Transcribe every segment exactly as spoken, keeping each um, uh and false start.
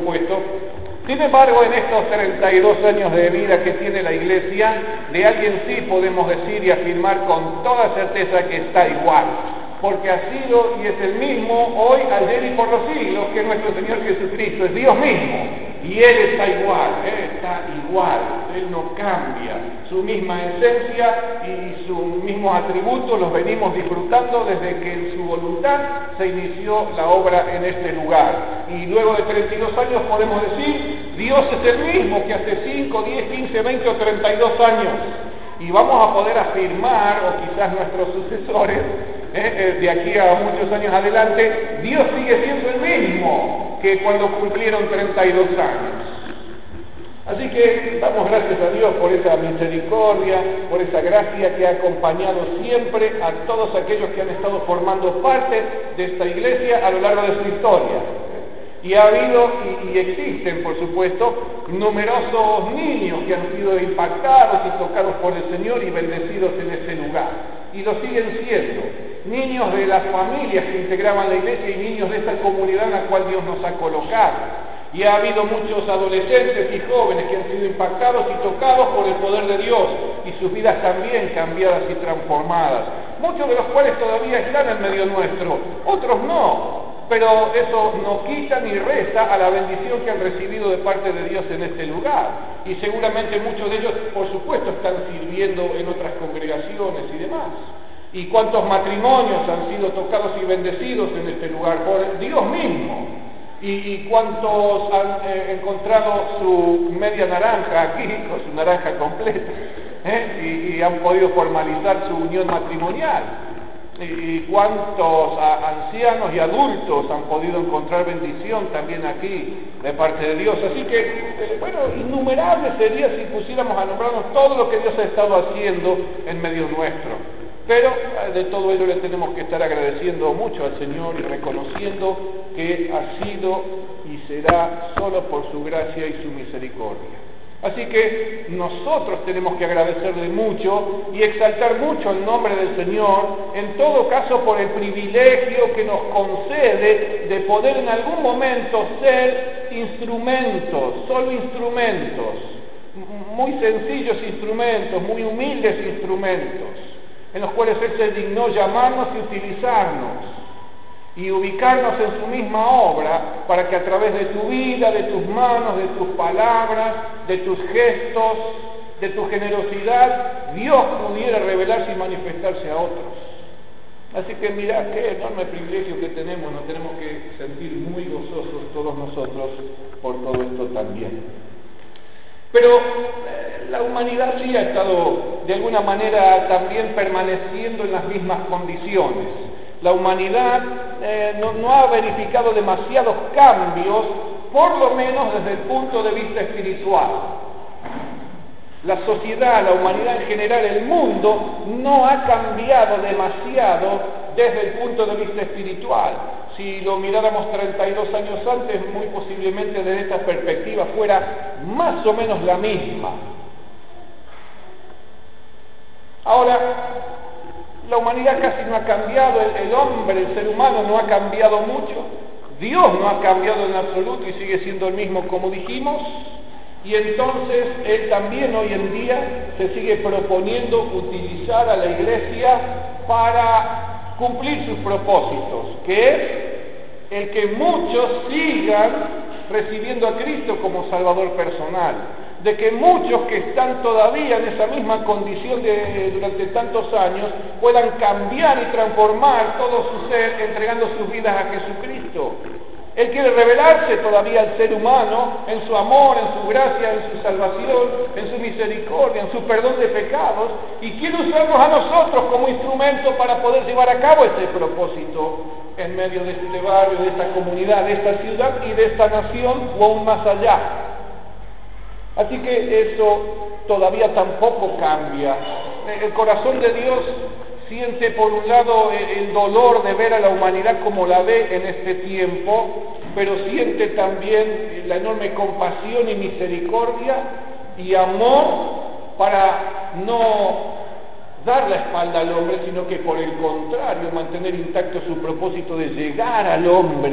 supuesto. Sin embargo, en estos treinta y dos años de vida que tiene la Iglesia, de alguien sí podemos decir y afirmar con toda certeza que está igual, porque ha sido y es el mismo hoy, ayer y por los siglos, que nuestro Señor Jesucristo, es Dios mismo, y Él está igual, Él está igual, Él no cambia, su misma esencia y sus mismos atributos los venimos disfrutando desde que en su voluntad se inició la obra en este lugar. Y luego de treinta y dos años podemos decir, Dios es el mismo que hace cinco, diez, quince, veinte o treinta y dos años. Y vamos a poder afirmar, o quizás nuestros sucesores, eh, de aquí a muchos años adelante, Dios sigue siendo el mismo que cuando cumplieron treinta y dos años. Así que damos gracias a Dios por esa misericordia, por esa gracia que ha acompañado siempre a todos aquellos que han estado formando parte de esta iglesia a lo largo de su historia. Y ha habido, y, y existen por supuesto, numerosos niños que han sido impactados y tocados por el Señor y bendecidos en ese lugar. Y lo siguen siendo. Niños de las familias que integraban la iglesia y niños de esta comunidad en la cual Dios nos ha colocado. Y ha habido muchos adolescentes y jóvenes que han sido impactados y tocados por el poder de Dios y sus vidas también cambiadas y transformadas. Muchos de los cuales todavía están en medio nuestro, otros no. Pero eso no quita ni resta a la bendición que han recibido de parte de Dios en este lugar. Y seguramente muchos de ellos, por supuesto, están sirviendo en otras congregaciones y demás. Y cuántos matrimonios han sido tocados y bendecidos en este lugar por Dios mismo. Y, y cuántos han eh, encontrado su media naranja aquí, con su naranja completa, ¿eh? y, y han podido formalizar su unión matrimonial. Y cuántos ancianos y adultos han podido encontrar bendición también aquí de parte de Dios. Así que, eh, bueno, innumerable sería si pusiéramos a nombrarnos todo lo que Dios ha estado haciendo en medio nuestro. Pero eh, de todo ello le tenemos que estar agradeciendo mucho al Señor y reconociendo que ha sido y será solo por su gracia y su misericordia. Así que nosotros tenemos que agradecerle mucho y exaltar mucho el nombre del Señor, en todo caso por el privilegio que nos concede de poder en algún momento ser instrumentos, solo instrumentos, muy sencillos instrumentos, muy humildes instrumentos, en los cuales Él se dignó llamarnos y utilizarnos. Y ubicarnos en su misma obra para que a través de tu vida, de tus manos, de tus palabras, de tus gestos, de tu generosidad, Dios pudiera revelarse y manifestarse a otros. Así que mira qué enorme privilegio que tenemos, nos tenemos que sentir muy gozosos todos nosotros por todo esto también. Pero eh, la humanidad sí ha estado de alguna manera también permaneciendo en las mismas condiciones. La humanidad eh, no, no ha verificado demasiados cambios, por lo menos desde el punto de vista espiritual. La sociedad, la humanidad en general, el mundo, no ha cambiado demasiado desde el punto de vista espiritual. Si lo miráramos treinta y dos años antes, muy posiblemente desde esta perspectiva fuera más o menos la misma. Ahora, la humanidad casi no ha cambiado, el, el hombre, el ser humano no ha cambiado mucho, Dios no ha cambiado en absoluto y sigue siendo el mismo como dijimos, y entonces Él también hoy en día se sigue proponiendo utilizar a la iglesia para cumplir sus propósitos, que es el que muchos sigan recibiendo a Cristo como Salvador personal, de que muchos que están todavía en esa misma condición de durante tantos años puedan cambiar y transformar todo su ser entregando sus vidas a Jesucristo. Él quiere revelarse todavía al ser humano en su amor, en su gracia, en su salvación, en su misericordia, en su perdón de pecados, y quiere usarnos a nosotros como instrumento para poder llevar a cabo ese propósito en medio de este barrio, de esta comunidad, de esta ciudad y de esta nación o aún más allá. Así que eso todavía tampoco cambia. El corazón de Dios siente por un lado el dolor de ver a la humanidad como la ve en este tiempo, pero siente también la enorme compasión y misericordia y amor para no dar la espalda al hombre, sino que por el contrario mantener intacto su propósito de llegar al hombre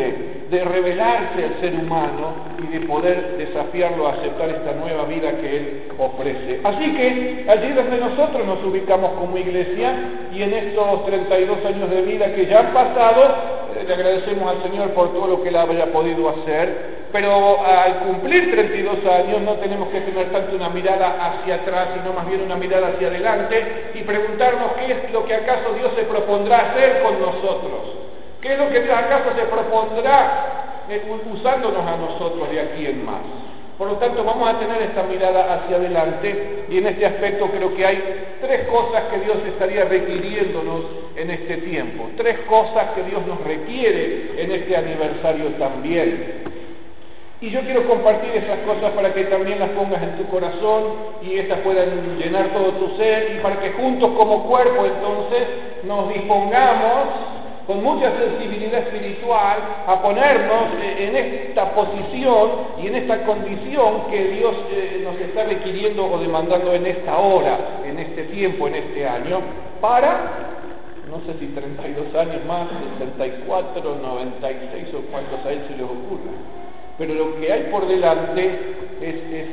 de revelarse al ser humano y de poder desafiarlo a aceptar esta nueva vida que Él ofrece. Así que allí donde nosotros nos ubicamos como iglesia y en estos treinta y dos años de vida que ya han pasado, eh, le agradecemos al Señor por todo lo que Él haya podido hacer, pero al cumplir treinta y dos años no tenemos que tener tanto una mirada hacia atrás, sino más bien una mirada hacia adelante y preguntarnos qué es lo que acaso Dios se propondrá hacer con nosotros. ¿Qué es lo que Dios acaso se propondrá eh, usándonos a nosotros de aquí en más? Por lo tanto, vamos a tener esta mirada hacia adelante y en este aspecto creo que hay tres cosas que Dios estaría requiriéndonos en este tiempo. Tres cosas que Dios nos requiere en este aniversario también. Y yo quiero compartir esas cosas para que también las pongas en tu corazón y estas puedan llenar todo tu ser y para que juntos como cuerpo entonces nos dispongamos con mucha sensibilidad espiritual a ponernos en esta posición y en esta condición que Dios eh, nos está requiriendo o demandando en esta hora, en este tiempo, en este año, para, no sé si treinta y dos años más, sesenta y cuatro, noventa y seis o cuántos a Él se les ocurra. Pero lo que hay por delante es, es,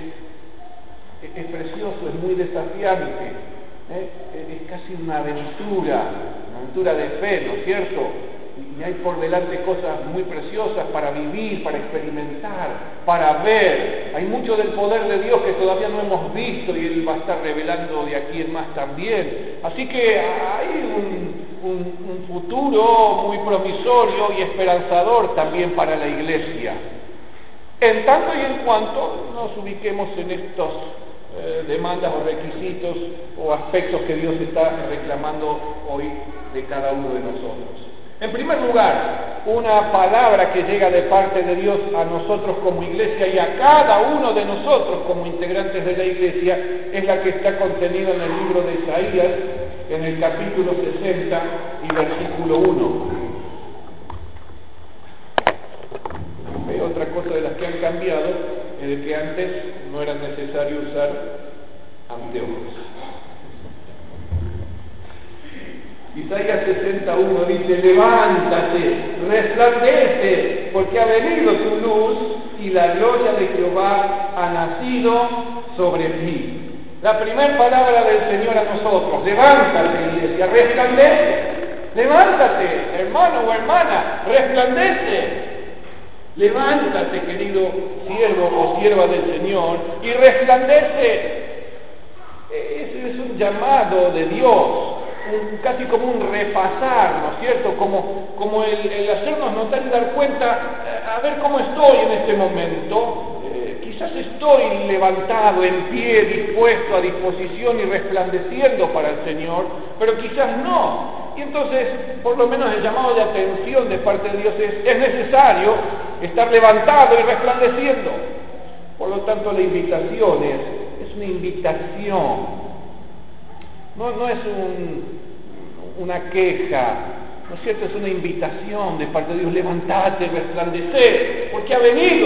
es precioso, es muy desafiante, ¿eh? es casi una aventura, una aventura de fe, ¿no es cierto? Y hay por delante cosas muy preciosas para vivir, para experimentar, para ver. Hay mucho del poder de Dios que todavía no hemos visto y Él va a estar revelando de aquí en más también. Así que hay un, un, un futuro muy promisorio y esperanzador también para la iglesia. En tanto y en cuanto nos ubiquemos en estos eh, demandas o requisitos o aspectos que Dios está reclamando hoy de cada uno de nosotros. En primer lugar, una palabra que llega de parte de Dios a nosotros como iglesia y a cada uno de nosotros como integrantes de la iglesia es la que está contenida en el libro de Isaías, en el capítulo sesenta y versículo uno. Otra cosa de las que han cambiado es de que antes no era necesario usar anteojos. Isaías sesenta y uno dice: levántate, resplandece, porque ha venido tu luz y la gloria de Jehová ha nacido sobre ti. La primera palabra del Señor a nosotros: levántate, iglesia, resplandece. Levántate, hermano o hermana, resplandece. Levántate, querido siervo o sierva del Señor, y resplandece. Ese es un llamado de Dios, un, casi como un repasar, ¿no es cierto? Como, como el, el hacernos notar y dar cuenta, a ver cómo estoy en este momento. Eh, quizás estoy levantado, en pie, dispuesto, a disposición y resplandeciendo para el Señor, pero quizás no. Y entonces, por lo menos el llamado de atención de parte de Dios es, es necesario estar levantado y resplandeciendo. Por lo tanto, la invitación es, es una invitación, no, no es un, una queja, ¿no es cierto? Es una invitación de parte de Dios: levantate, resplandecer, porque ha venido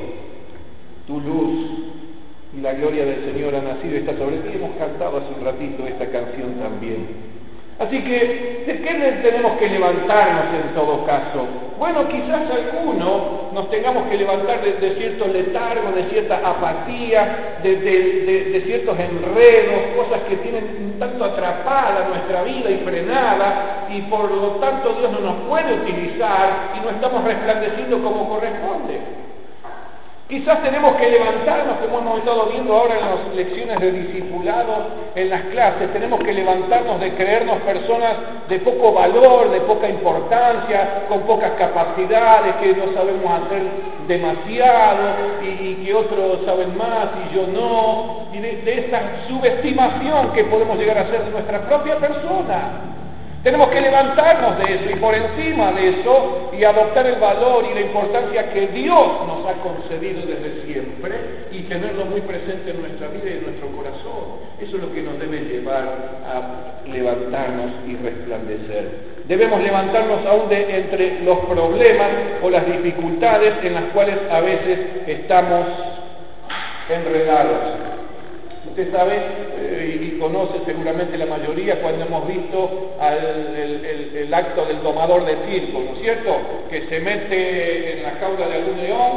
tu luz y la gloria del Señor ha nacido y está sobre ti. Hemos cantado hace un ratito esta canción también. Así que, ¿de qué tenemos que levantarnos en todo caso? Bueno, quizás algunos nos tengamos que levantar de, de cierto letargo, de cierta apatía, de, de, de, de ciertos enredos, cosas que tienen un tanto atrapada nuestra vida y frenada, y por lo tanto Dios no nos puede utilizar y no estamos resplandeciendo como corresponde. Quizás tenemos que levantarnos, como hemos estado viendo ahora en las lecciones de discipulado, en las clases, tenemos que levantarnos de creernos personas de poco valor, de poca importancia, con pocas capacidades, que no sabemos hacer demasiado y, y que otros saben más y yo no, y de, de esa subestimación que podemos llegar a hacer de nuestra propia persona. Tenemos que levantarnos de eso y por encima de eso y adoptar el valor y la importancia que Dios nos ha concedido desde siempre y tenerlo muy presente en nuestra vida y en nuestro corazón. Eso es lo que nos debe llevar a levantarnos y resplandecer. Debemos levantarnos aún de entre los problemas o las dificultades en las cuales a veces estamos enredados. Usted sabe, eh, y, y conoce seguramente la mayoría cuando hemos visto al, el, el, el acto del domador de circo, ¿no es cierto? Que se mete en la jaula de algún león,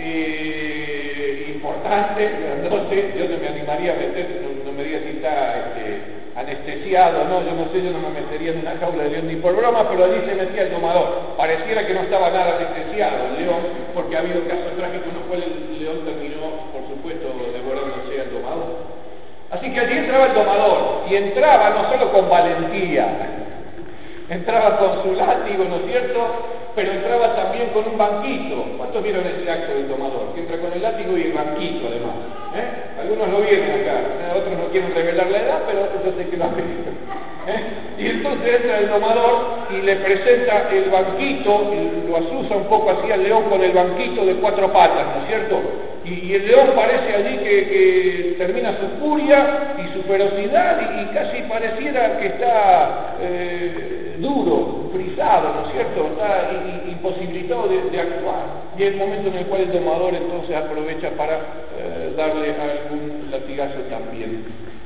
eh, importante, grandote. Yo no me animaría a meter, no, no me diga si está este, anestesiado, no, yo no sé, yo no me metería en una jaula de león ni por broma, pero allí se metía el domador. Pareciera que no estaba nada anestesiado el león, porque ha habido casos trágicos en los cuales el león terminó, por supuesto, devorándose al domador. Así que allí entraba el domador, y entraba no solo con valentía, entraba con su látigo, ¿no es cierto?, pero entraba también con un banquito. ¿Cuántos vieron ese acto del domador? Que entra con el látigo y el banquito, además. ¿Eh? Algunos lo vieron acá, otros no quieren revelar la edad, pero yo sé que lo han visto. ¿Eh? Y entonces entra el domador y le presenta el banquito, y lo asusa un poco así al león con el banquito de cuatro patas, ¿no es cierto? Y, y el león parece allí que, que termina su furia y su ferocidad y, y casi pareciera que está eh, duro, frisado, ¿no es cierto? Está i, i, imposibilitado de, de actuar. Y es el momento en el cual el domador entonces aprovecha para eh, darle algún latigazo también.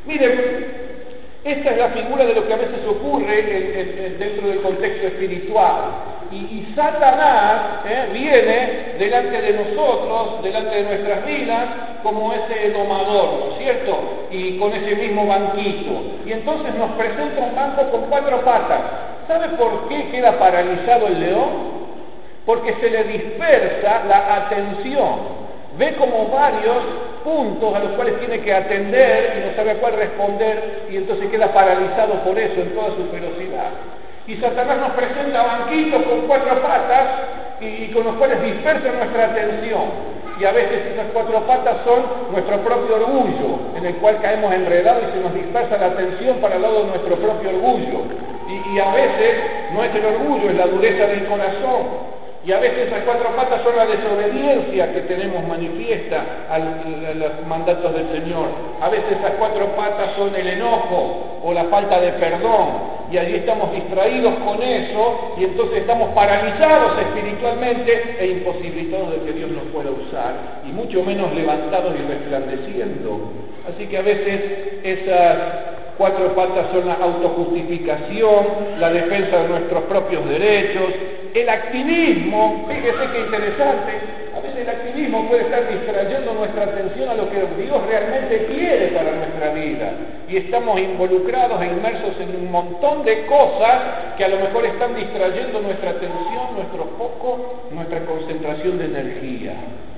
Miren, esta es la figura de lo que a veces ocurre en, en, en, dentro del contexto espiritual. Y, y Satanás eh, viene delante de nosotros, delante de nuestras vidas, como ese domador, ¿no es cierto? Y con ese mismo banquito. Y entonces nos presenta un banco con cuatro patas. ¿Sabe por qué queda paralizado el león? Porque se le dispersa la atención. Ve como varios puntos a los cuales tiene que atender y no sabe a cuál responder, y entonces queda paralizado por eso en toda su ferocidad. Y Satanás nos presenta banquitos con cuatro patas y, y con los cuales dispersa nuestra atención. Y a veces esas cuatro patas son nuestro propio orgullo, en el cual caemos enredados y se nos dispersa la atención para el lado de nuestro propio orgullo. Y, y a veces no es el orgullo, es la dureza del corazón. Y a veces esas cuatro patas son la desobediencia que tenemos manifiesta a los mandatos del Señor. A veces esas cuatro patas son el enojo o la falta de perdón. Y allí estamos distraídos con eso y entonces estamos paralizados espiritualmente e imposibilitados de que Dios nos pueda usar. Y mucho menos levantados y resplandeciendo. Así que a veces esas cuatro patas son la autojustificación, la defensa de nuestros propios derechos, el activismo. Fíjese qué interesante, a veces el activismo puede estar distrayendo nuestra atención a lo que Dios realmente quiere para nuestra vida, y estamos involucrados e inmersos en un montón de cosas que a lo mejor están distrayendo nuestra atención, nuestro foco, nuestra concentración de energía.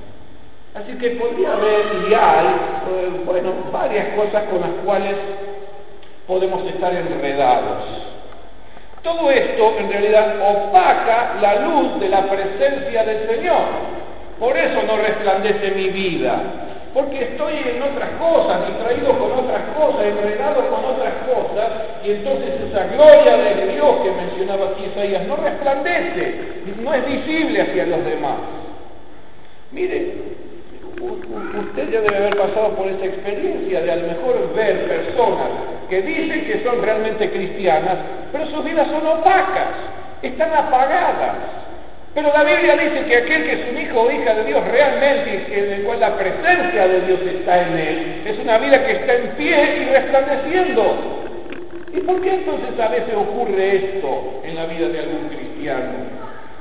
Así que podría haber y hay, eh, bueno, varias cosas con las cuales podemos estar enredados. Todo esto en realidad opaca la luz de la presencia del Señor. Por eso no resplandece mi vida, porque estoy en otras cosas, distraído con otras cosas, enredado con otras cosas, y entonces esa gloria de Dios que mencionaba aquí Isaías no resplandece, no es visible hacia los demás. Mire, usted ya debe haber pasado por esa experiencia de a lo mejor ver personas que dicen que son realmente cristianas, pero sus vidas son opacas, están apagadas. Pero la Biblia dice que aquel que es un hijo o hija de Dios realmente, en el cual la presencia de Dios está en él, es una vida que está en pie y resplandeciendo. ¿Y por qué entonces a veces ocurre esto en la vida de algún cristiano?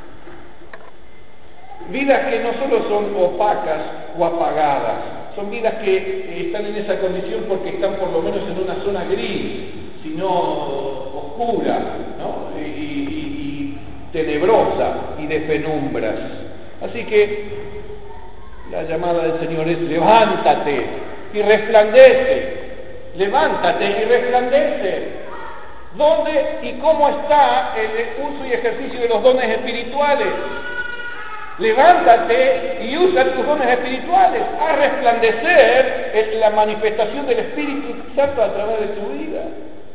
Vidas que no solo son opacas o apagadas, son vidas que están en esa condición porque están por lo menos en una zona gris, sino oscura, ¿no? y, y, y tenebrosa y de penumbras. Así que la llamada del Señor es: levántate y resplandece, levántate y resplandece. ¿Dónde y cómo está el uso y ejercicio de los dones espirituales? Levántate y usa tus dones espirituales a resplandecer la manifestación del Espíritu Santo a través de tu vida.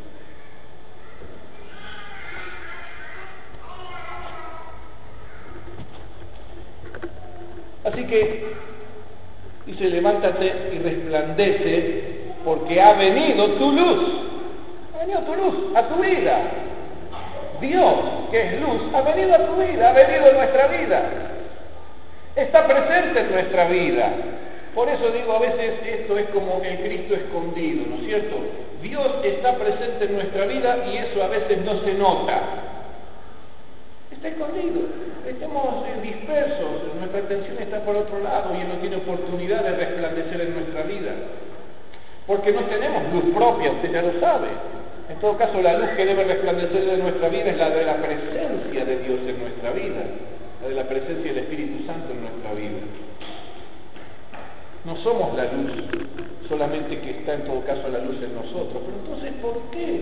Así que dice: levántate y resplandece, porque ha venido tu luz. Ha venido tu luz a tu vida. Dios, que es luz, ha venido a tu vida, ha venido a nuestra vida. Está presente en nuestra vida. Por eso digo, a veces esto es como el Cristo escondido, ¿no es cierto? Dios está presente en nuestra vida y eso a veces no se nota. Está escondido, estamos dispersos, nuestra atención está por otro lado y Él no tiene oportunidad de resplandecer en nuestra vida. Porque no tenemos luz propia, usted ya lo sabe. En todo caso, la luz que debe resplandecer en nuestra vida es la de la presencia de Dios en nuestra vida, la de la presencia del Espíritu Santo en nuestra vida. No somos la luz, solamente que está en todo caso la luz en nosotros. Pero entonces, ¿por qué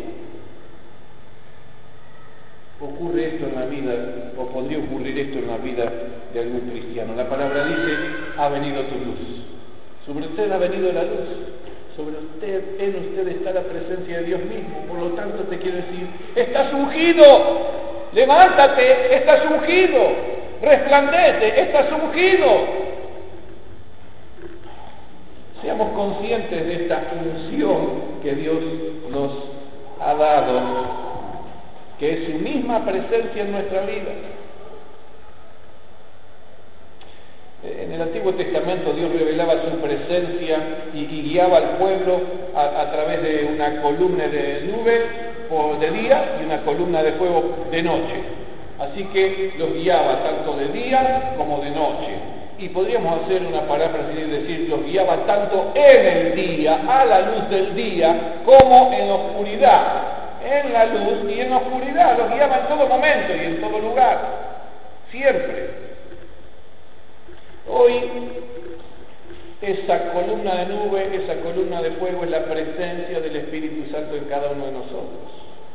ocurre esto en la vida, o podría ocurrir esto en la vida de algún cristiano? La palabra dice, ha venido tu luz. Sobre usted ha venido la luz. Sobre usted, en usted está la presencia de Dios mismo. Por lo tanto, te quiero decir, estás ungido. Levántate, estás ungido. Resplandece, estás ungido. Seamos conscientes de esta unción que Dios nos ha dado, que es su misma presencia en nuestra vida. En el Antiguo Testamento Dios revelaba su presencia y, y guiaba al pueblo a, a través de una columna de nube por de día y una columna de fuego de noche. Así que los guiaba tanto de día como de noche. Y podríamos hacer una paráfrasis y decir, los guiaba tanto en el día, a la luz del día, como en la oscuridad. En la luz y en la oscuridad, los guiaba en todo momento y en todo lugar, siempre. Hoy, esa columna de nube, esa columna de fuego es la presencia del Espíritu Santo en cada uno de nosotros.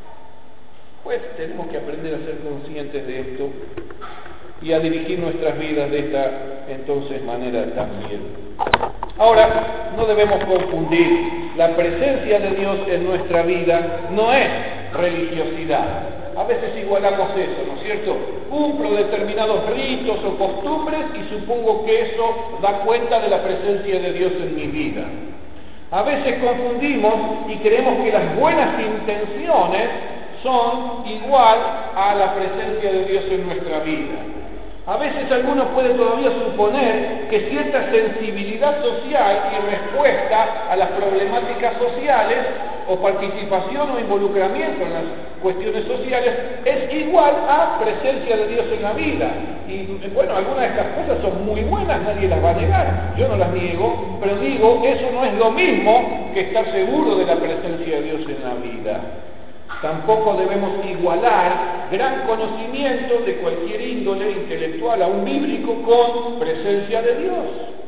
Pues tenemos que aprender a ser conscientes de esto y a dirigir nuestras vidas de esta entonces manera también. Ahora, no debemos confundir. La presencia de Dios en nuestra vida no es religiosidad. A veces igualamos eso, ¿no es cierto? Cumplo determinados ritos o costumbres y supongo que eso da cuenta de la presencia de Dios en mi vida. A veces confundimos y creemos que las buenas intenciones son igual a la presencia de Dios en nuestra vida. A veces alguno puede todavía suponer que cierta sensibilidad social y respuesta a las problemáticas sociales o participación o involucramiento en las cuestiones sociales es igual a presencia de Dios en la vida. Y bueno, algunas de estas cosas son muy buenas, nadie las va a negar, yo no las niego, pero digo, eso no es lo mismo que estar seguro de la presencia de Dios en la vida. Tampoco debemos igualar gran conocimiento de cualquier índole intelectual, aún bíblico, con presencia de Dios.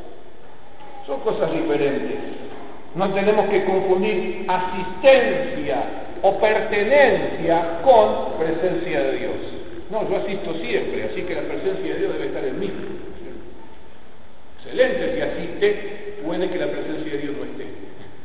Son cosas diferentes. No tenemos que confundir asistencia o pertenencia con presencia de Dios. No, yo asisto siempre, así que la presencia de Dios debe estar en mí. Excelente el que asiste, puede que la presencia de Dios no esté.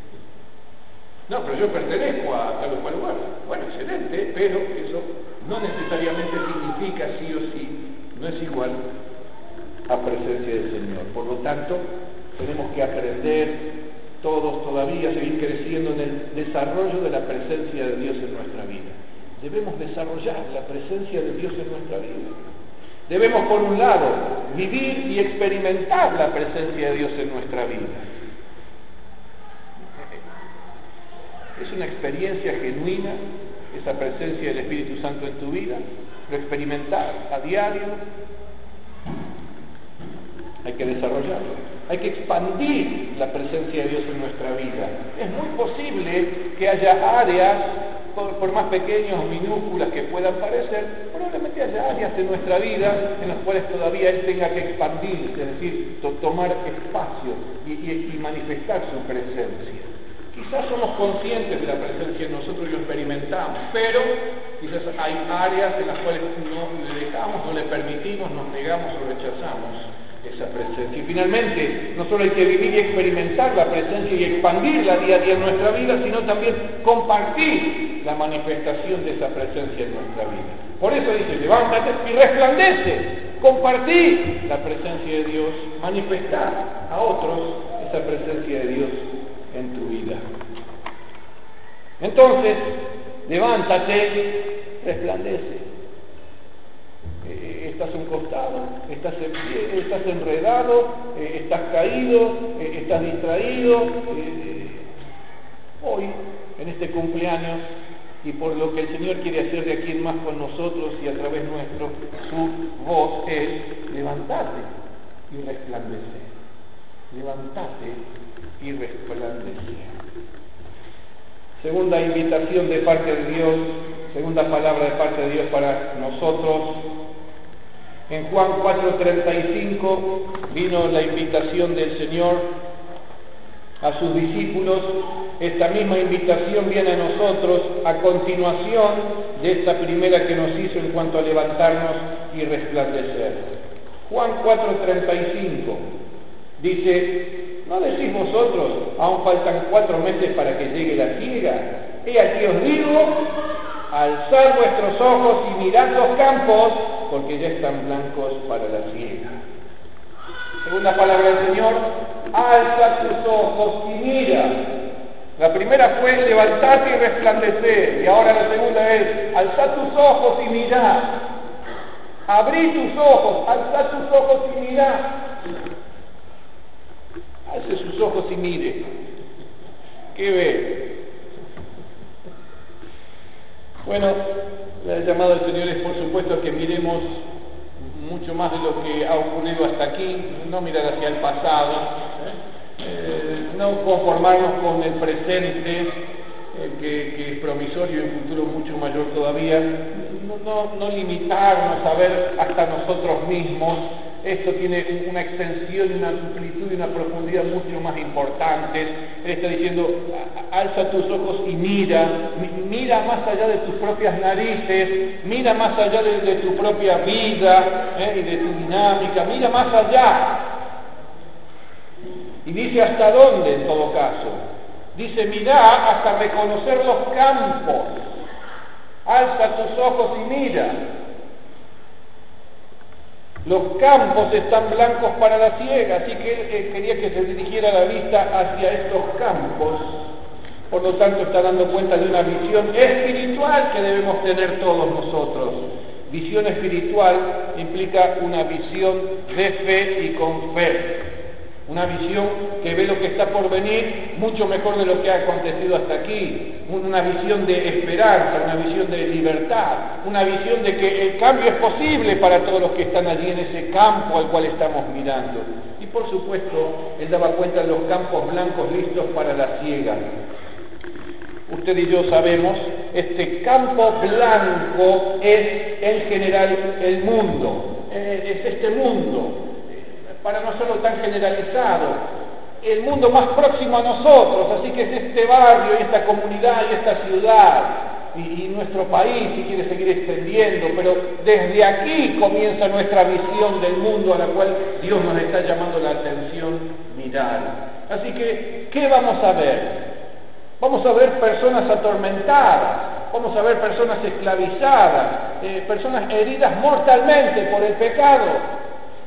No, pero yo pertenezco a tal o cual lugar. Bueno, excelente, pero eso no necesariamente significa sí o sí, no es igual a presencia del Señor. Por lo tanto, tenemos que aprender todos todavía, seguir creciendo en el desarrollo de la presencia de Dios en nuestra vida. Debemos desarrollar la presencia de Dios en nuestra vida. Debemos, por un lado, vivir y experimentar la presencia de Dios en nuestra vida. Es una experiencia genuina, esa presencia del Espíritu Santo en tu vida, lo experimentar a diario. Hay que desarrollarlo, hay que expandir la presencia de Dios en nuestra vida. Es muy posible que haya áreas, por, por más pequeñas o minúsculas que puedan parecer, probablemente haya áreas en nuestra vida en las cuales todavía Él tenga que expandirse, es decir, to, tomar espacio y, y, y manifestar su presencia. Quizás somos conscientes de la presencia en nosotros y lo experimentamos, pero quizás hay áreas en las cuales no le dejamos, no le permitimos, nos negamos o rechazamos esa presencia. Y finalmente, no solo hay que vivir y experimentar la presencia y expandirla día a día en nuestra vida, sino también compartir la manifestación de esa presencia en nuestra vida. Por eso dice, levántate y resplandece, compartir la presencia de Dios, manifestar a otros esa presencia de Dios en tu vida. Entonces, levántate, resplandece. Eh, estás a un costado, estás, en pie, estás enredado, eh, estás caído, eh, estás distraído eh, hoy, en este cumpleaños, y por lo que el Señor quiere hacer de aquí en más con nosotros y a través nuestro, su voz es: levántate y resplandece. Levántate y resplandece. Segunda invitación de parte de Dios, segunda palabra de parte de Dios para nosotros. En Juan cuatro treinta y cinco vino la invitación del Señor a sus discípulos. Esta misma invitación viene a nosotros a continuación de esta primera que nos hizo en cuanto a levantarnos y resplandecer. Juan cuatro treinta y cinco dice: ¿no decís vosotros, aún faltan cuatro meses para que llegue la siega? He aquí os digo, alzad vuestros ojos y mirad los campos, porque ya están blancos para la siega. Segunda palabra del Señor: alza tus ojos y mira. La primera fue levantarte y resplandecer, y ahora la segunda es: alza tus ojos y mira. Abrí tus ojos, alza tus ojos y mira. Alce sus ojos y mire. ¿Qué ve? Bueno, el llamado del Señor es, por supuesto, que miremos mucho más de lo que ha ocurrido hasta aquí, no mirar hacia el pasado, ¿eh? Eh, no conformarnos con el presente, eh, que, que es promisorio y un futuro mucho mayor todavía, no, no, no limitarnos a ver hasta nosotros mismos. Esto tiene una extensión, una amplitud y una profundidad mucho más importantes. Él está diciendo: alza tus ojos y mira, mira más allá de tus propias narices, mira más allá de, de tu propia vida ¿eh? y de tu dinámica, mira más allá. Y dice hasta dónde en todo caso. Dice: mira hasta reconocer los campos. Alza tus ojos y mira. Los campos están blancos para la siega, así que él eh, quería que se dirigiera la vista hacia estos campos. Por lo tanto, está dando cuenta de una visión espiritual que debemos tener todos nosotros. Visión espiritual implica una visión de fe y con fe. Una visión que ve lo que está por venir mucho mejor de lo que ha acontecido hasta aquí. Una visión de esperanza, una visión de libertad, una visión de que el cambio es posible para todos los que están allí en ese campo al cual estamos mirando. Y por supuesto, él daba cuenta de los campos blancos listos para la siega. Usted y yo sabemos, este campo blanco es en general el mundo, es este mundo. Para no serlo tan generalizado, el mundo más próximo a nosotros, así que es este barrio y esta comunidad y esta ciudad y, y nuestro país, si quiere seguir extendiendo, pero desde aquí comienza nuestra visión del mundo a la cual Dios nos está llamando la atención mirar. Así que, ¿qué vamos a ver? Vamos a ver personas atormentadas, vamos a ver personas esclavizadas, eh, personas heridas mortalmente por el pecado.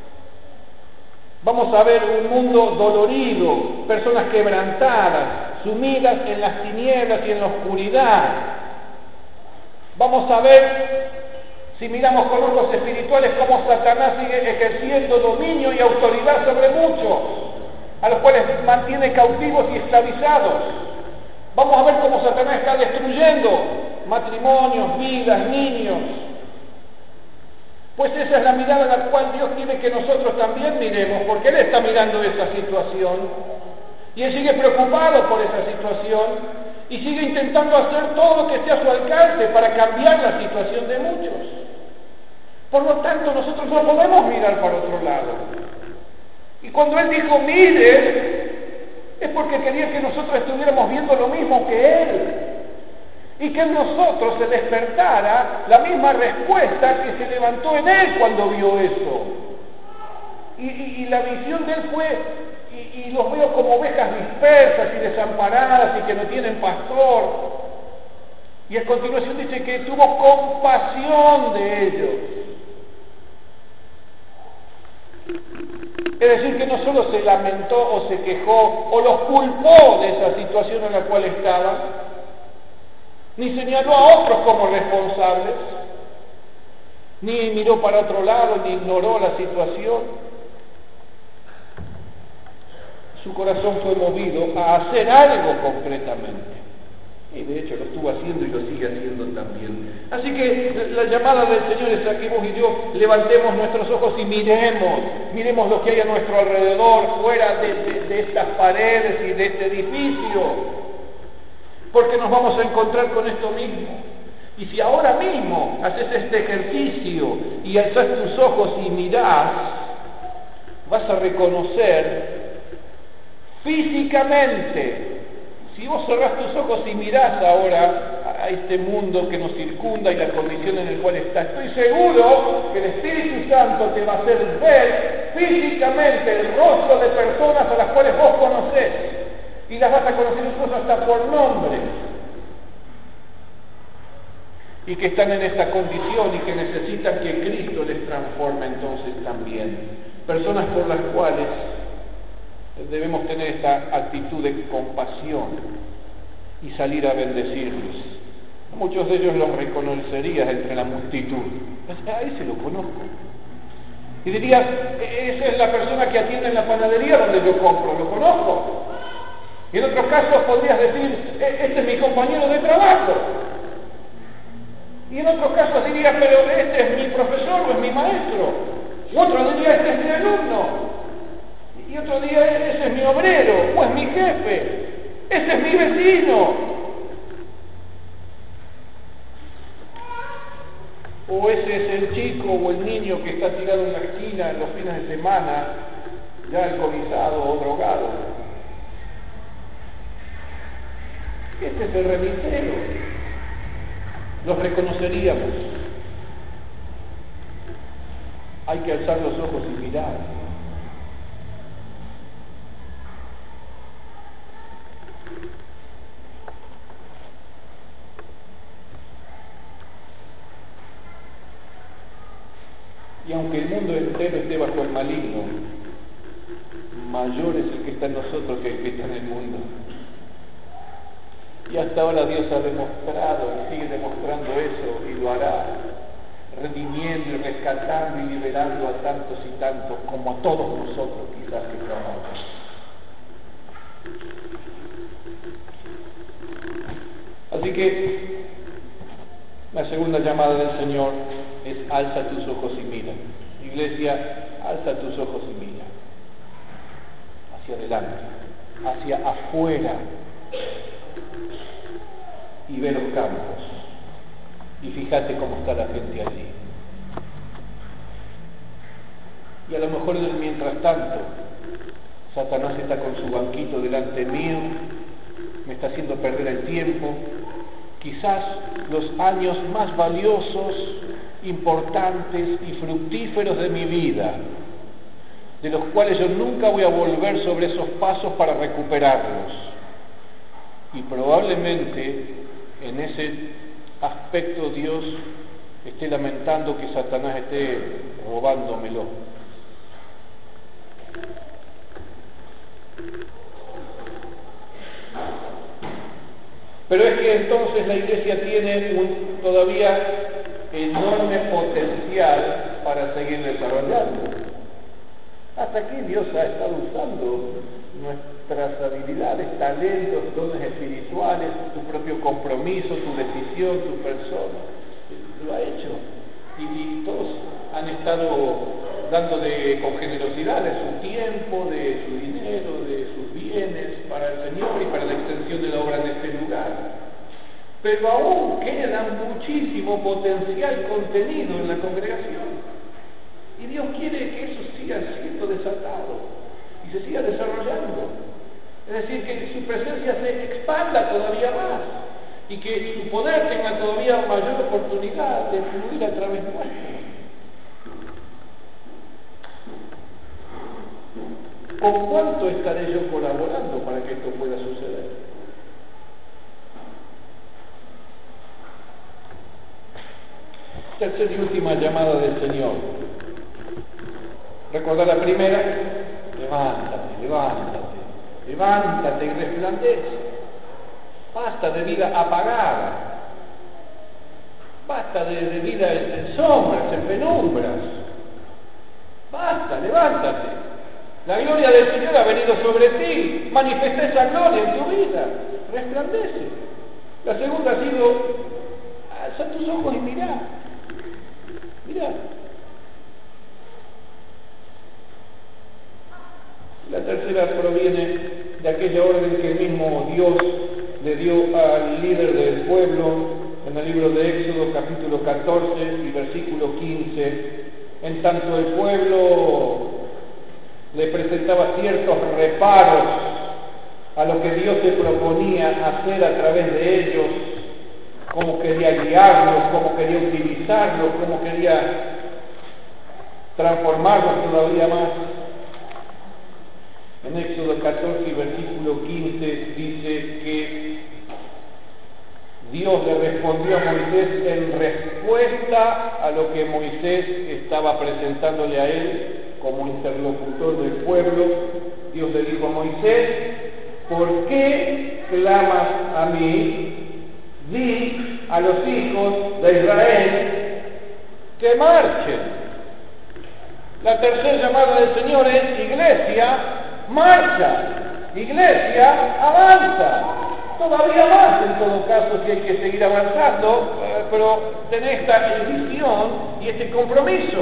Vamos a ver un mundo dolorido, personas quebrantadas, sumidas en las tinieblas y en la oscuridad. Vamos a ver, si miramos con ojos espirituales, cómo Satanás sigue ejerciendo dominio y autoridad sobre muchos, a los cuales mantiene cautivos y esclavizados. Vamos a ver cómo Satanás está destruyendo matrimonios, vidas, niños. Pues esa es la mirada a la cual Dios quiere que nosotros también miremos, porque Él está mirando esa situación y Él sigue preocupado por esa situación y sigue intentando hacer todo lo que esté a su alcance para cambiar la situación de muchos. Por lo tanto, nosotros no podemos mirar para otro lado. Y cuando Él dijo mire, es porque quería que nosotros estuviéramos viendo lo mismo que Él. Y que en nosotros se despertara la misma respuesta que se levantó en él cuando vio eso. Y, y, y la visión de él fue, y, y los veo como ovejas dispersas y desamparadas y que no tienen pastor. Y a continuación dice que tuvo compasión de ellos. Es decir, que no solo se lamentó o se quejó o los culpó de esa situación en la cual estaban, ni señaló a otros como responsables, ni miró para otro lado, ni ignoró la situación, su corazón fue movido a hacer algo concretamente. Y de hecho lo estuvo haciendo y lo sigue haciendo también. Así que la llamada del Señor es a que vos y yo levantemos nuestros ojos y miremos, miremos lo que hay a nuestro alrededor, fuera de, de, de estas paredes y de este edificio, porque nos vamos a encontrar con esto mismo. Y si ahora mismo haces este ejercicio y alzas tus ojos y mirás, vas a reconocer físicamente. Si vos cerrás tus ojos y mirás ahora a este mundo que nos circunda y la condición en la cual está, estoy seguro que el Espíritu Santo te va a hacer ver físicamente el rostro de personas a las cuales vos conocés, y las vas a conocer incluso hasta por nombre, y que están en esta condición y que necesitan que Cristo les transforme entonces también. Personas por las cuales debemos tener esta actitud de compasión y salir a bendecirlos. Muchos de ellos los reconocerías entre la multitud. A ese lo conozco. Y dirías, esa es la persona que atiende en la panadería donde yo compro, lo conozco. Y en otros casos podrías decir, este es mi compañero de trabajo. Y en otros casos dirías, pero este es mi profesor o es mi maestro. Y otro diría, este es mi alumno. Y otro día, ese es mi obrero, o es mi jefe, ese es mi vecino. O ese es el chico o el niño que está tirado en la esquina en los fines de semana, ya alcoholizado o drogado. Este es el remisero. Los reconoceríamos. Hay que alzar los ojos y mirar. Y aunque el mundo entero esté bajo el maligno, mayor es el que está en nosotros que el que está en el mundo. Y hasta ahora Dios ha demostrado y sigue demostrando eso, y lo hará, redimiendo y rescatando y liberando a tantos y tantos, como a todos nosotros quizás que clamamos. Así que la segunda llamada del Señor es: alza tus ojos y mira. Iglesia, alza tus ojos y mira hacia adelante, hacia afuera, y ve los campos y fíjate cómo está la gente allí. Y a lo mejor mientras tanto Satanás está con su banquito delante mío, me está haciendo perder el tiempo, quizás los años más valiosos, importantes y fructíferos de mi vida, de los cuales yo nunca voy a volver sobre esos pasos para recuperarlos. Y probablemente en ese aspecto Dios esté lamentando que Satanás esté robándomelo. Pero es que entonces la Iglesia tiene un todavía enorme potencial para seguir desarrollando. Hasta aquí Dios ha estado usando nuestras habilidades, talentos, dones espirituales, tu propio compromiso, tu decisión, tu persona. Lo ha hecho. Y, y todos han estado dando de, con generosidad de su tiempo, de su dinero, de sus bienes para el Señor y para la extensión de la obra en este lugar. Pero aún queda muchísimo potencial contenido en la congregación. Y Dios quiere que eso siga siendo desatado y se siga desarrollando. Es decir, que su presencia se expanda todavía más y que su poder tenga todavía mayor oportunidad de fluir a través nuestro. ¿Con cuánto estaré yo colaborando para que esto pueda suceder? Tercera y última llamada del Señor. ¿Recordar la primera? Levántate, levántate, levántate y resplandece. Basta de vida apagada. Basta de, de vida en, en sombras, en penumbras. Basta, levántate. La gloria del Señor ha venido sobre ti. Manifiesta esa gloria en tu vida. Resplandece. La segunda ha sido, alza tus ojos y mirá. Mirá. La tercera proviene de aquella orden que el mismo Dios le dio al líder del pueblo en el libro de Éxodo capítulo catorce y versículo quince. En tanto el pueblo le presentaba ciertos reparos a lo que Dios se proponía hacer a través de ellos, cómo quería guiarlos, cómo quería utilizarlos, cómo quería transformarlos todavía más. En Éxodo catorce y versículo quince dice que Dios le respondió a Moisés en respuesta a lo que Moisés estaba presentándole a él como interlocutor del pueblo. Dios le dijo a Moisés: ¿por qué clamas a mí? Di a los hijos de Israel que marchen. La tercera llamada del Señor es: iglesia, marcha. Iglesia, avanza. Todavía más, en todo caso, si hay que seguir avanzando, eh, pero tener esta visión y este compromiso.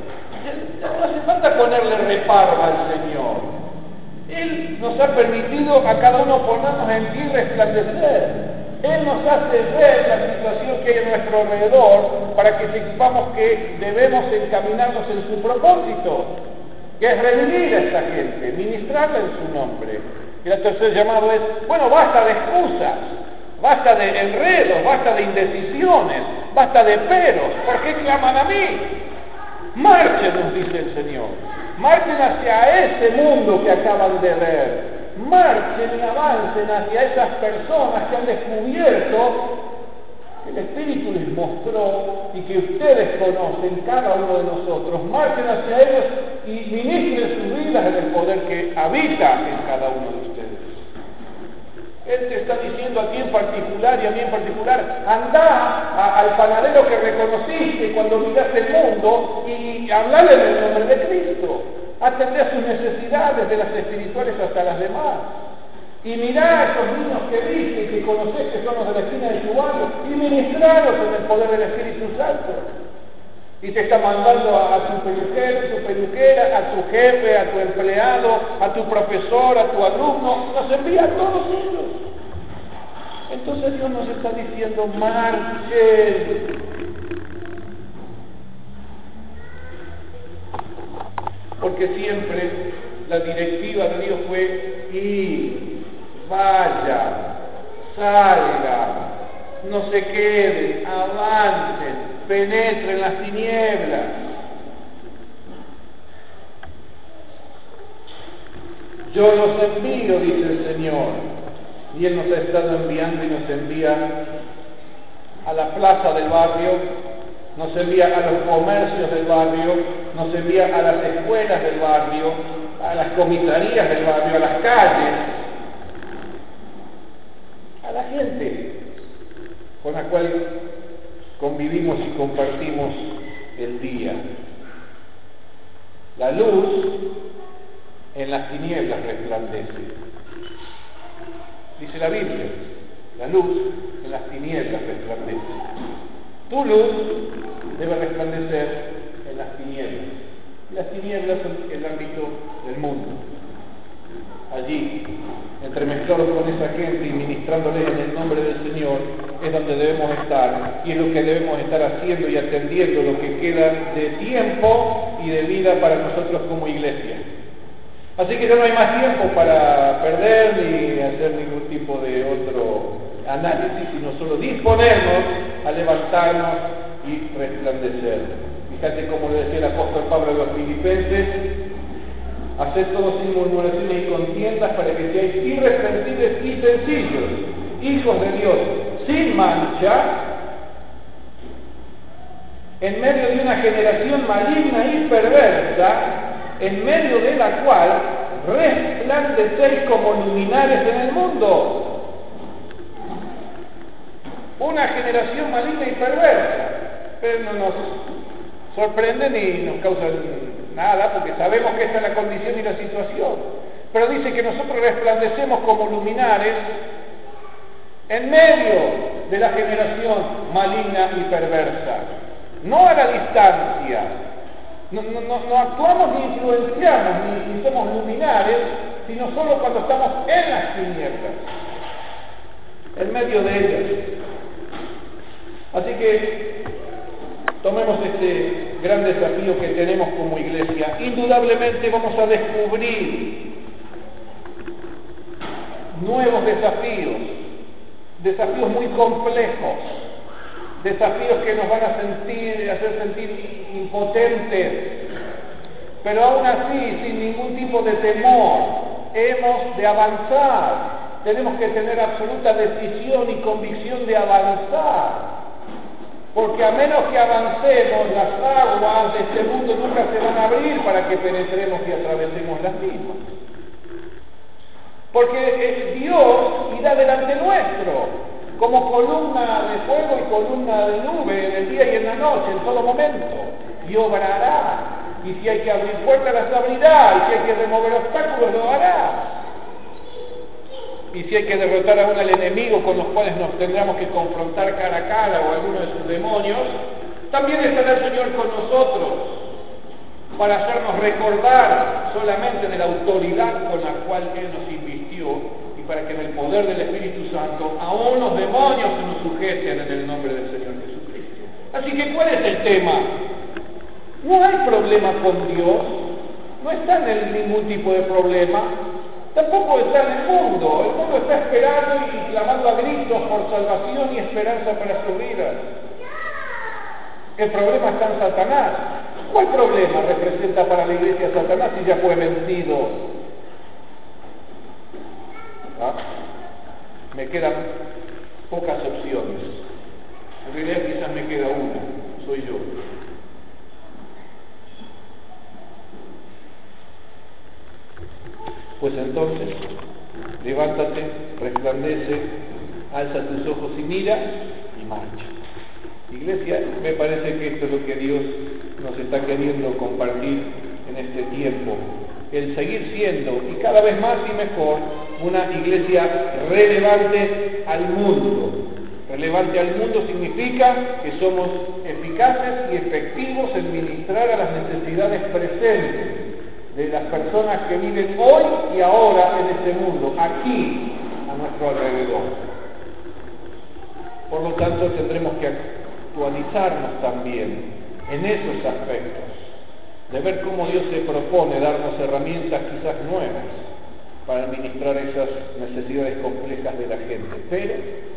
No hace falta ponerle reparo al Señor. Él nos ha permitido a cada uno ponernos en pie y resplandecer. Él nos hace ver la situación que hay a nuestro alrededor para que sepamos que debemos encaminarnos en su propósito, que es redimir a esta gente, ministrarla en su nombre. Y el tercer llamado es: bueno, basta de excusas, basta de enredos, basta de indecisiones, basta de peros. ¿Por qué claman a mí? Marchen, nos dice el Señor. Marchen hacia ese mundo que acaban de ver. Marchen y avancen hacia esas personas que han descubierto que el Espíritu les mostró y que ustedes conocen, cada uno de nosotros. Marchen hacia ellos y ministren sus vidas en el poder que habita en cada uno de ustedes. Él te está diciendo a ti en particular y a mí en particular: anda a, al panadero que reconociste cuando miraste el mundo y hablale en el nombre de Cristo. Atendé a sus necesidades, de las espirituales hasta las demás. Y mirá a esos niños que viste y que conocés, que son los de la esquina de tu barrio, y ministraros en el poder del Espíritu Santo. Y te está mandando a, a tu peluquero, tu peluquera, a tu jefe, a tu empleado, a tu profesor, a tu alumno. Nos envía a todos ellos. Entonces Dios nos está diciendo: marchen. Porque siempre la directiva de Dios fue ir, vaya, salgan, no se queden, avancen, penetren las tinieblas. Yo los envío, dice el Señor, y Él nos ha estado enviando y nos envía a la plaza del barrio, nos envía a los comercios del barrio, nos envía a las escuelas del barrio, a las comisarías del barrio, a las calles, a la gente con la cual convivimos y compartimos el día. La luz en las tinieblas resplandece. Dice la Biblia: la luz en las tinieblas resplandece. Tu luz debe resplandecer en las tinieblas. Las tinieblas son el ámbito del mundo. Allí, entremezclados con esa gente y ministrándoles en el nombre del Señor, es donde debemos estar, y es lo que debemos estar haciendo y atendiendo lo que queda de tiempo y de vida para nosotros como iglesia. Así que ya no hay más tiempo para perder ni hacer ningún tipo de otro análisis, sino solo disponernos a levantarnos y resplandecer. Fíjate como le decía el apóstol Pablo a los filipenses: haced todo sin murmuraciones y contiendas, para que seáis irreprensibles y sencillos, hijos de Dios, sin mancha, en medio de una generación maligna y perversa, en medio de la cual resplandecéis como luminares en el mundo. Una generación maligna y perversa, pero no nos sorprende ni nos causa nada, porque sabemos que esta es la condición y la situación. Pero dice que nosotros resplandecemos como luminares en medio de la generación maligna y perversa, no a la distancia. No, no, no, no actuamos ni influenciamos ni, ni somos luminares, sino solo cuando estamos en las tinieblas, en medio de ellas. Así que tomemos este gran desafío que tenemos como iglesia. Indudablemente vamos a descubrir nuevos desafíos, desafíos muy complejos, desafíos que nos van a sentir, hacer sentir impotentes, pero aún así, sin ningún tipo de temor, hemos de avanzar. Tenemos que tener absoluta decisión y convicción de avanzar, porque a menos que avancemos, las aguas de este mundo nunca se van a abrir para que penetremos y atravesemos las mismas. Porque Dios irá delante nuestro, como columna de fuego y columna de nube en el día y en la noche, en todo momento, y obrará. Y si hay que abrir puertas, las abrirá, y si hay que remover obstáculos, lo hará. Y si hay que derrotar aún al enemigo con los cuales nos tendremos que confrontar cara a cara o alguno de sus demonios, también estará el Señor con nosotros para hacernos recordar solamente de la autoridad con la cual Él nos invistió y para que en el poder del Espíritu Santo aún los demonios se nos sujeten en el nombre del Señor Jesucristo. Así que, ¿cuál es el tema? No hay problema con Dios, no está en ningún tipo de problema. Tampoco está en el mundo. El mundo está esperando y clamando a gritos por salvación y esperanza para sus vidas. El problema está en Satanás. ¿Cuál problema representa para la iglesia Satanás si ya fue vencido? ¿Ah? Me quedan pocas opciones. En realidad quizás me queda una. Soy yo. Pues entonces, levántate, resplandece, alza tus ojos y mira, y marcha. Iglesia, me parece que esto es lo que Dios nos está queriendo compartir en este tiempo. El seguir siendo, y cada vez más y mejor, una iglesia relevante al mundo. Relevante al mundo significa que somos eficaces y efectivos en ministrar a las necesidades presentes de las personas que viven hoy y ahora en este mundo, aquí, a nuestro alrededor. Por lo tanto, tendremos que actualizarnos también en esos aspectos, de ver cómo Dios se propone darnos herramientas quizás nuevas para administrar esas necesidades complejas de la gente. Pero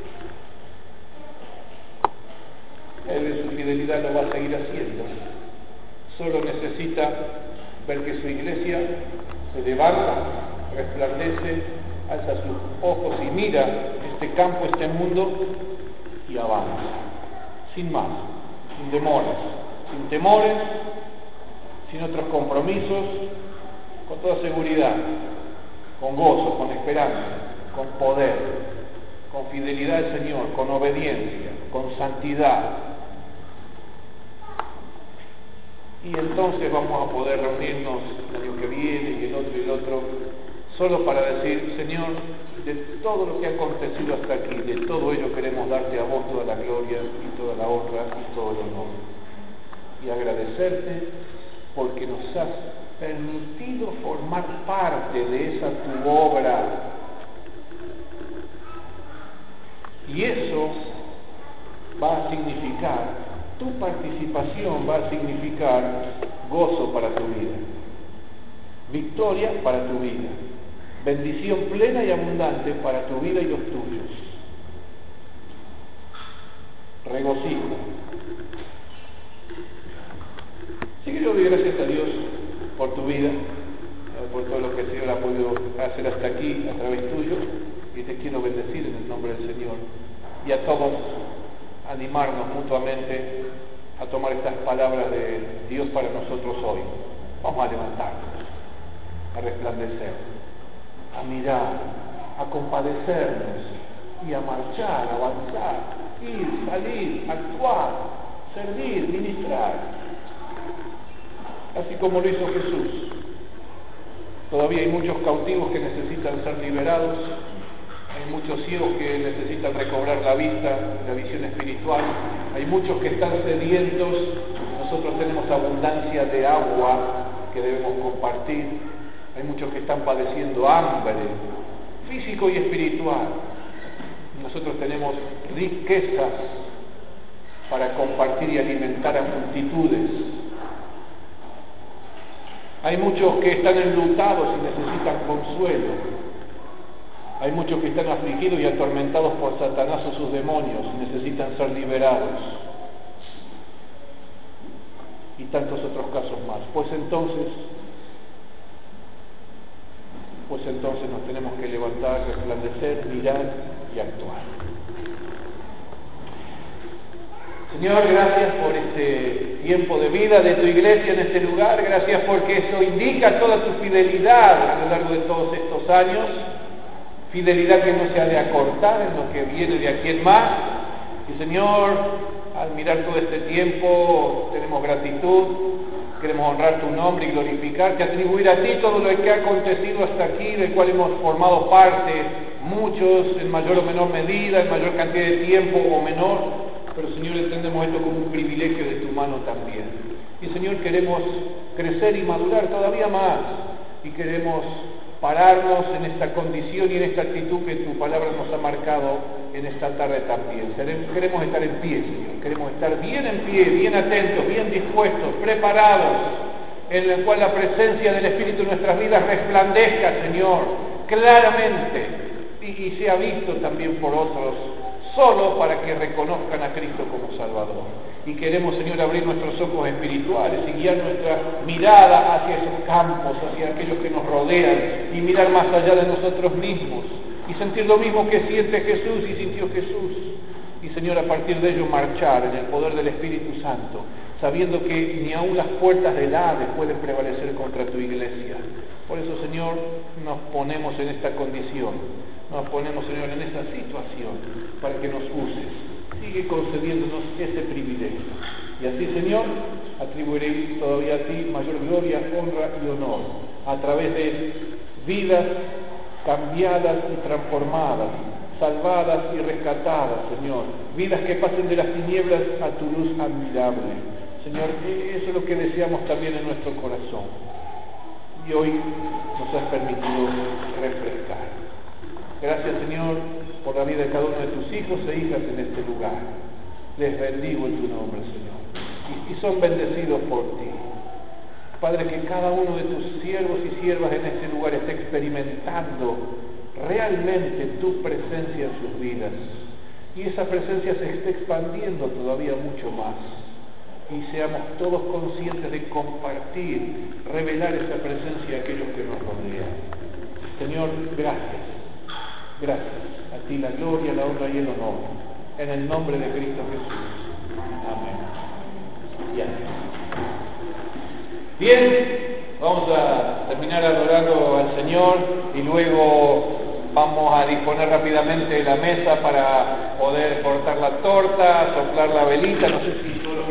Él de su fidelidad lo va a seguir haciendo. Solo necesita ver que su iglesia se levanta, resplandece, alza sus ojos y mira este campo, este mundo y avanza, sin más, sin demores, sin temores, sin otros compromisos, con toda seguridad, con gozo, con esperanza, con poder, con fidelidad al Señor, con obediencia, con santidad. Y entonces vamos a poder reunirnos el año que viene y el otro y el otro, solo para decir, Señor, de todo lo que ha acontecido hasta aquí, de todo ello queremos darte a vos toda la gloria y toda la honra y todo el honor. Y agradecerte porque nos has permitido formar parte de esa tu obra. Y eso va a significar, tu participación va a significar gozo para tu vida, victoria para tu vida, bendición plena y abundante para tu vida y los tuyos, regocijo. Así que yo doy gracias a Dios por tu vida, por todo lo que el Señor ha podido hacer hasta aquí a través tuyo, y te quiero bendecir en el nombre del Señor, y a todos animarnos mutuamente a tomar estas palabras de Dios para nosotros hoy. Vamos a levantarnos, a resplandecer, a mirar, a compadecernos y a marchar, a avanzar, ir, salir, actuar, servir, ministrar. así como lo hizo Jesús. Todavía hay muchos cautivos que necesitan ser liberados, hay muchos ciegos que necesitan recobrar la vista, la visión espiritual, hay muchos que están sedientos. Nosotros tenemos abundancia de agua que debemos compartir, hay muchos que están padeciendo hambre, físico y espiritual. Nosotros tenemos riquezas para compartir y alimentar a multitudes. Hay muchos que están enlutados y necesitan consuelo. Hay muchos que están afligidos y atormentados por Satanás o sus demonios y necesitan ser liberados. Y tantos otros casos más. Pues entonces, pues entonces nos tenemos que levantar, resplandecer, mirar y actuar. Señor, gracias por este tiempo de vida de tu iglesia en este lugar. Gracias porque eso indica toda tu fidelidad a lo largo de todos estos años. Fidelidad que no se ha de acortar en lo que viene de aquí en más. Y Señor, al mirar todo este tiempo, tenemos gratitud. Queremos honrar tu nombre y glorificarte, atribuir a ti todo lo que ha acontecido hasta aquí, del cual hemos formado parte, muchos en mayor o menor medida, en mayor cantidad de tiempo o menor. Pero Señor, entendemos esto como un privilegio de tu mano también. Y Señor, queremos crecer y madurar todavía más. Y queremos pararnos en esta condición y en esta actitud que tu palabra nos ha marcado en esta tarde también. Queremos estar en pie, Señor. Queremos estar bien en pie, bien atentos, bien dispuestos, preparados, en el cual la presencia del Espíritu en nuestras vidas resplandezca, Señor, claramente. Y, y sea visto también por otros, solo para que reconozcan a Cristo como Salvador. Y queremos, Señor, abrir nuestros ojos espirituales y guiar nuestra mirada hacia esos campos, hacia aquellos que nos rodean, y mirar más allá de nosotros mismos, y sentir lo mismo que siente Jesús y sintió Jesús. Y, Señor, a partir de ello marchar en el poder del Espíritu Santo, sabiendo que ni aun las puertas del Hades pueden prevalecer contra tu iglesia. Por eso, Señor, nos ponemos en esta condición, nos ponemos, Señor, en esta situación, para que nos uses. Sigue concediéndonos ese privilegio. Y así, Señor, atribuiré todavía a ti mayor gloria, honra y honor, a través de vidas cambiadas y transformadas, salvadas y rescatadas, Señor. Vidas que pasen de las tinieblas a tu luz admirable. Señor, eso es lo que deseamos también en nuestro corazón. Y hoy nos has permitido refrescar. Gracias, Señor, por la vida de cada uno de tus hijos e hijas en este lugar. Les bendigo en tu nombre, Señor. Y, y son bendecidos por ti. Padre, que cada uno de tus siervos y siervas en este lugar esté experimentando realmente tu presencia en sus vidas. Y esa presencia se esté expandiendo todavía mucho más. Y seamos todos conscientes de compartir, revelar esa presencia a aquellos que nos rodean. Señor, gracias. Gracias. A ti la gloria, la honra y el honor. En el nombre de Cristo Jesús. Amén. Y amén. Bien, vamos a terminar adorando al Señor y luego vamos a disponer rápidamente la mesa para poder cortar la torta, soplar la velita. No sé si todos